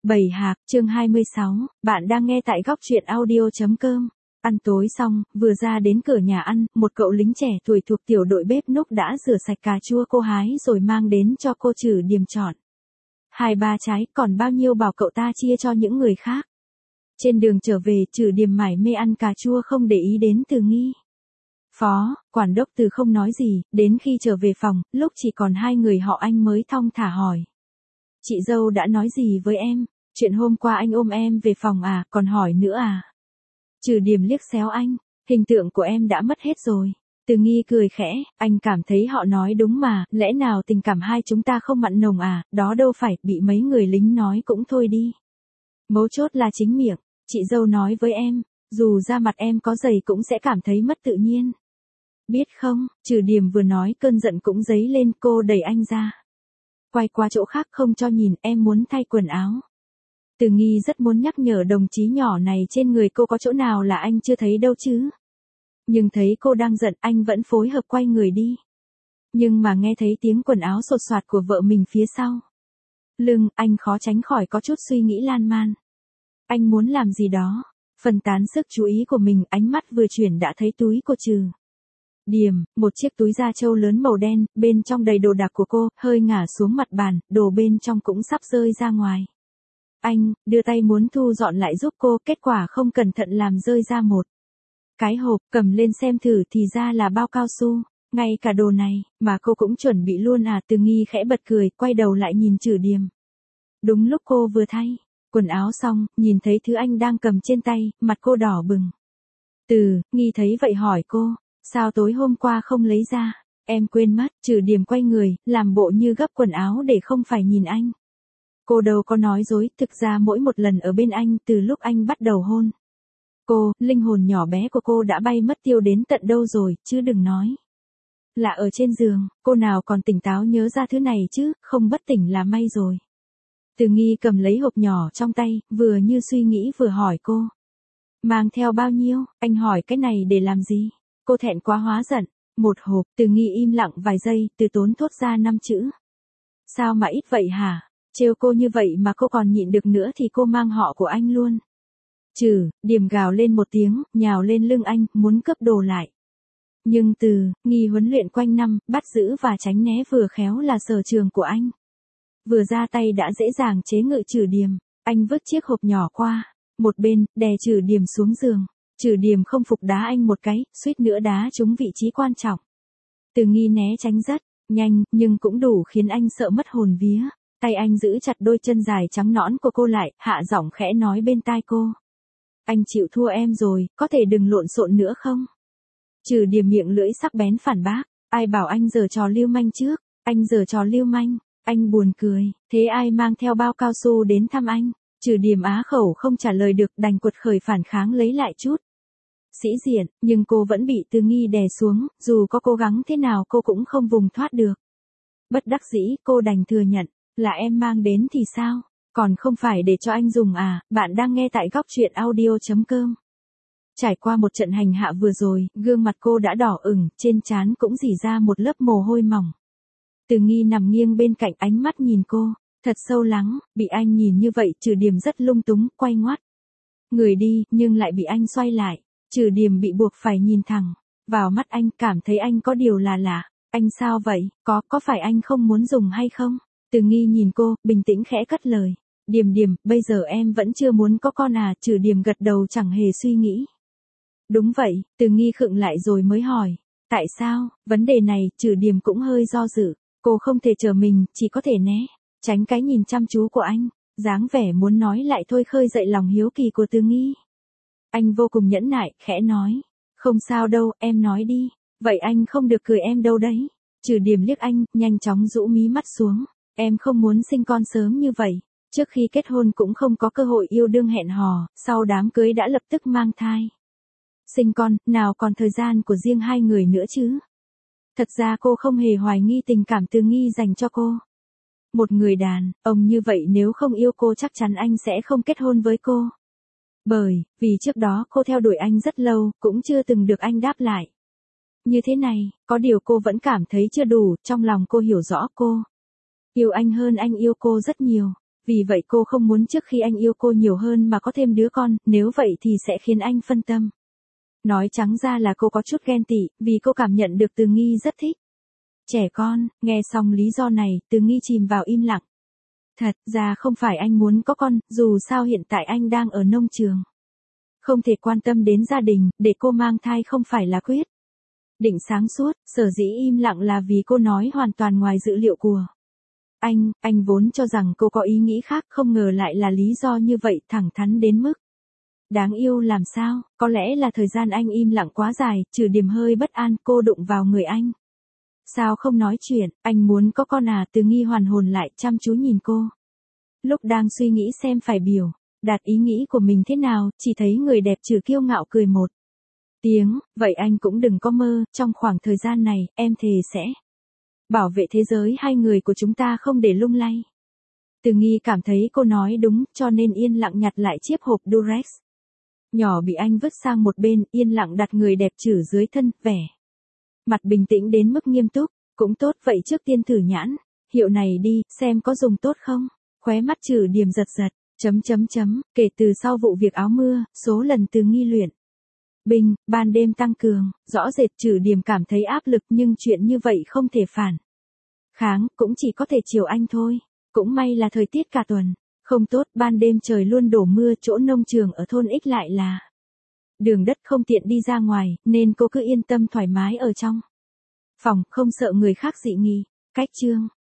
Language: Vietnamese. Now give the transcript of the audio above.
Bầy hạc, chương 26, bạn đang nghe tại góc truyện audio.com. Ăn tối xong, vừa ra đến cửa nhà ăn, một cậu lính trẻ tuổi thuộc tiểu đội bếp núc đã rửa sạch cà chua cô hái rồi mang đến cho cô Trử Điềm chọn. 2-3 trái, còn bao nhiêu bảo cậu ta chia cho những người khác. Trên đường trở về, Trử Điềm mải mê ăn cà chua không để ý đến Từ Nghi. Phó, quản đốc Từ không nói gì, đến khi trở về phòng, lúc chỉ còn hai người họ anh mới thong thả hỏi. Chị dâu đã nói gì với em? Chuyện hôm qua anh ôm em về phòng à, còn hỏi nữa à? Trử Điềm liếc xéo anh, hình tượng của em đã mất hết rồi. Từ Nghi cười khẽ, anh cảm thấy họ nói đúng mà, lẽ nào tình cảm hai chúng ta không mặn nồng à, đó đâu phải, bị mấy người lính nói cũng thôi đi. Mấu chốt là chính miệng, chị dâu nói với em, dù da mặt em có dày cũng sẽ cảm thấy mất tự nhiên. Biết không, Trử Điềm vừa nói cơn giận cũng dấy lên, cô đẩy anh ra. Quay qua chỗ khác không cho nhìn, em muốn thay quần áo. Từ Nghi rất muốn nhắc nhở đồng chí nhỏ này trên người cô có chỗ nào là anh chưa thấy đâu chứ. Nhưng thấy cô đang giận, anh vẫn phối hợp quay người đi. Nhưng mà nghe thấy tiếng quần áo sột soạt của vợ mình phía sau lưng, anh khó tránh khỏi có chút suy nghĩ lan man. Anh muốn làm gì đó, phân tán sức chú ý của mình, ánh mắt vừa chuyển đã thấy túi của Trử Điềm, một chiếc túi da trâu lớn màu đen, bên trong đầy đồ đạc của cô, hơi ngả xuống mặt bàn, đồ bên trong cũng sắp rơi ra ngoài. Anh đưa tay muốn thu dọn lại giúp cô, kết quả không cẩn thận làm rơi ra một cái hộp, cầm lên xem thử thì ra là bao cao su. Ngay cả đồ này mà cô cũng chuẩn bị luôn à? Từ Nghi khẽ bật cười, quay đầu lại nhìn Trử Điềm. Đúng lúc cô vừa thay quần áo xong, nhìn thấy thứ anh đang cầm trên tay, mặt cô đỏ bừng. Từ Nghi thấy vậy hỏi cô, sao tối hôm qua không lấy ra? Em quên mất. Trử Điềm quay người, làm bộ như gấp quần áo để không phải nhìn anh. Cô đâu có nói dối, thực ra mỗi một lần ở bên anh, từ lúc anh bắt đầu hôn cô, linh hồn nhỏ bé của cô đã bay mất tiêu đến tận đâu rồi, chứ đừng nói là ở trên giường, cô nào còn tỉnh táo nhớ ra thứ này chứ, không bất tỉnh là may rồi. Từ Nghi cầm lấy hộp nhỏ trong tay, vừa như suy nghĩ vừa hỏi cô. Mang theo bao nhiêu? Anh hỏi cái này để làm gì? Cô thẹn quá hóa giận. Một hộp. Từ Nghi im lặng vài giây, từ tốn thốt ra 5 chữ. Sao mà ít vậy hả? Trêu cô như vậy mà cô còn nhịn được nữa thì cô mang họ của anh luôn. Trử Điềm gào lên một tiếng, nhào lên lưng anh, muốn cướp đồ lại. Nhưng Từ Nghi huấn luyện quanh năm, bắt giữ và tránh né vừa khéo là sở trường của anh. Vừa ra tay đã dễ dàng chế ngự Trử Điềm, anh vứt chiếc hộp nhỏ qua một bên, đè Trử Điềm xuống giường. Trử Điềm không phục đá anh một cái, suýt nữa đá trúng vị trí quan trọng. Từ Nghi né tránh rất nhanh, nhưng cũng đủ khiến anh sợ mất hồn vía. Tay anh giữ chặt đôi chân dài trắng nõn của cô lại, hạ giọng khẽ nói bên tai cô. Anh chịu thua em rồi, có thể đừng lộn xộn nữa không? Trử Điềm miệng lưỡi sắc bén phản bác, ai bảo anh giở trò lưu manh trước, anh giở trò lưu manh. Anh buồn cười, thế ai mang theo bao cao su đến thăm anh? Trử Điềm á khẩu không trả lời được, đành quật khởi phản kháng lấy lại chút sĩ diện, nhưng cô vẫn bị Từ Nghi đè xuống, dù có cố gắng thế nào cô cũng không vùng thoát được. Bất đắc dĩ, cô đành thừa nhận, là em mang đến thì sao? Còn không phải để cho anh dùng à? Bạn đang nghe tại góc truyện audio.com. Trải qua một trận hành hạ vừa rồi, gương mặt cô đã đỏ ửng, trên trán cũng rỉ ra một lớp mồ hôi mỏng. Từ Nghi nằm nghiêng bên cạnh, ánh mắt nhìn cô, thật sâu lắng, bị anh nhìn như vậy, Trử Điềm rất lung túng, quay ngoắt người đi, nhưng lại bị anh xoay lại. Trử Điềm bị buộc phải nhìn thẳng vào mắt anh, cảm thấy anh có điều là lạ. Anh sao vậy? Có phải anh không muốn dùng hay không? Từ Nghi nhìn cô, bình tĩnh khẽ cất lời. Điềm Điềm, bây giờ em vẫn chưa muốn có con à? Trử Điềm gật đầu chẳng hề suy nghĩ. Đúng vậy. Từ Nghi khựng lại rồi mới hỏi. Tại sao? Vấn đề này, Trử Điềm cũng hơi do dự. Cô không thể chờ mình, chỉ có thể né tránh cái nhìn chăm chú của anh. Dáng vẻ muốn nói lại thôi khơi dậy lòng hiếu kỳ của Từ Nghi. Anh vô cùng nhẫn nại, khẽ nói. Không sao đâu, em nói đi. Vậy anh không được cười em đâu đấy. Trử Điềm liếc anh, nhanh chóng rũ mí mắt xuống. Em không muốn sinh con sớm như vậy. Trước khi kết hôn cũng không có cơ hội yêu đương hẹn hò, sau đám cưới đã lập tức mang thai. Sinh con, nào còn thời gian của riêng hai người nữa chứ. Thật ra cô không hề hoài nghi tình cảm Từ Nghi dành cho cô. Một người đàn ông như vậy nếu không yêu cô chắc chắn anh sẽ không kết hôn với cô. Bởi vì trước đó cô theo đuổi anh rất lâu, cũng chưa từng được anh đáp lại. Như thế này, có điều cô vẫn cảm thấy chưa đủ, trong lòng cô hiểu rõ cô yêu anh hơn anh yêu cô rất nhiều. Vì vậy cô không muốn trước khi anh yêu cô nhiều hơn mà có thêm đứa con, nếu vậy thì sẽ khiến anh phân tâm. Nói trắng ra là cô có chút ghen tị, vì cô cảm nhận được Từ Nghi rất thích trẻ con. Nghe xong lý do này, Từ Nghi chìm vào im lặng. Thật ra không phải anh muốn có con, dù sao hiện tại anh đang ở nông trường. Không thể quan tâm đến gia đình, để cô mang thai không phải là quyết định sáng suốt, sở dĩ im lặng là vì cô nói hoàn toàn ngoài dự liệu của anh vốn cho rằng cô có ý nghĩ khác, không ngờ lại là lý do như vậy, thẳng thắn đến mức đáng yêu làm sao. Có lẽ là thời gian anh im lặng quá dài, trừ điểm hơi bất an, cô đụng vào người anh. Sao không nói chuyện, anh muốn có con à? Từ Nghi hoàn hồn lại, chăm chú nhìn cô. Lúc đang suy nghĩ xem phải biểu đạt ý nghĩ của mình thế nào, chỉ thấy người đẹp trừ kiêu ngạo cười một tiếng. Vậy anh cũng đừng có mơ, trong khoảng thời gian này, em thề sẽ bảo vệ thế giới hai người của chúng ta không để lung lay. Từ Nghi cảm thấy cô nói đúng, cho nên yên lặng nhặt lại chiếc hộp Durex nhỏ bị anh vứt sang một bên, yên lặng đặt người đẹp trừ dưới thân, vẻ mặt bình tĩnh đến mức nghiêm túc. Cũng tốt, vậy trước tiên thử nhãn hiệu này đi, xem có dùng tốt không. Khóe mắt trừ điểm giật giật. Kể từ sau vụ việc áo mưa, số lần Từ Nghi luyện binh ban đêm tăng cường, rõ rệt trừ điểm cảm thấy áp lực, nhưng chuyện như vậy không thể phản kháng, cũng chỉ có thể chiều anh thôi. Cũng may là thời tiết cả tuần không tốt, ban đêm trời luôn đổ mưa, chỗ nông trường ở thôn X lại là đường đất không tiện đi ra ngoài, nên cô cứ yên tâm thoải mái ở trong phòng, không sợ người khác dị nghị. Cách chương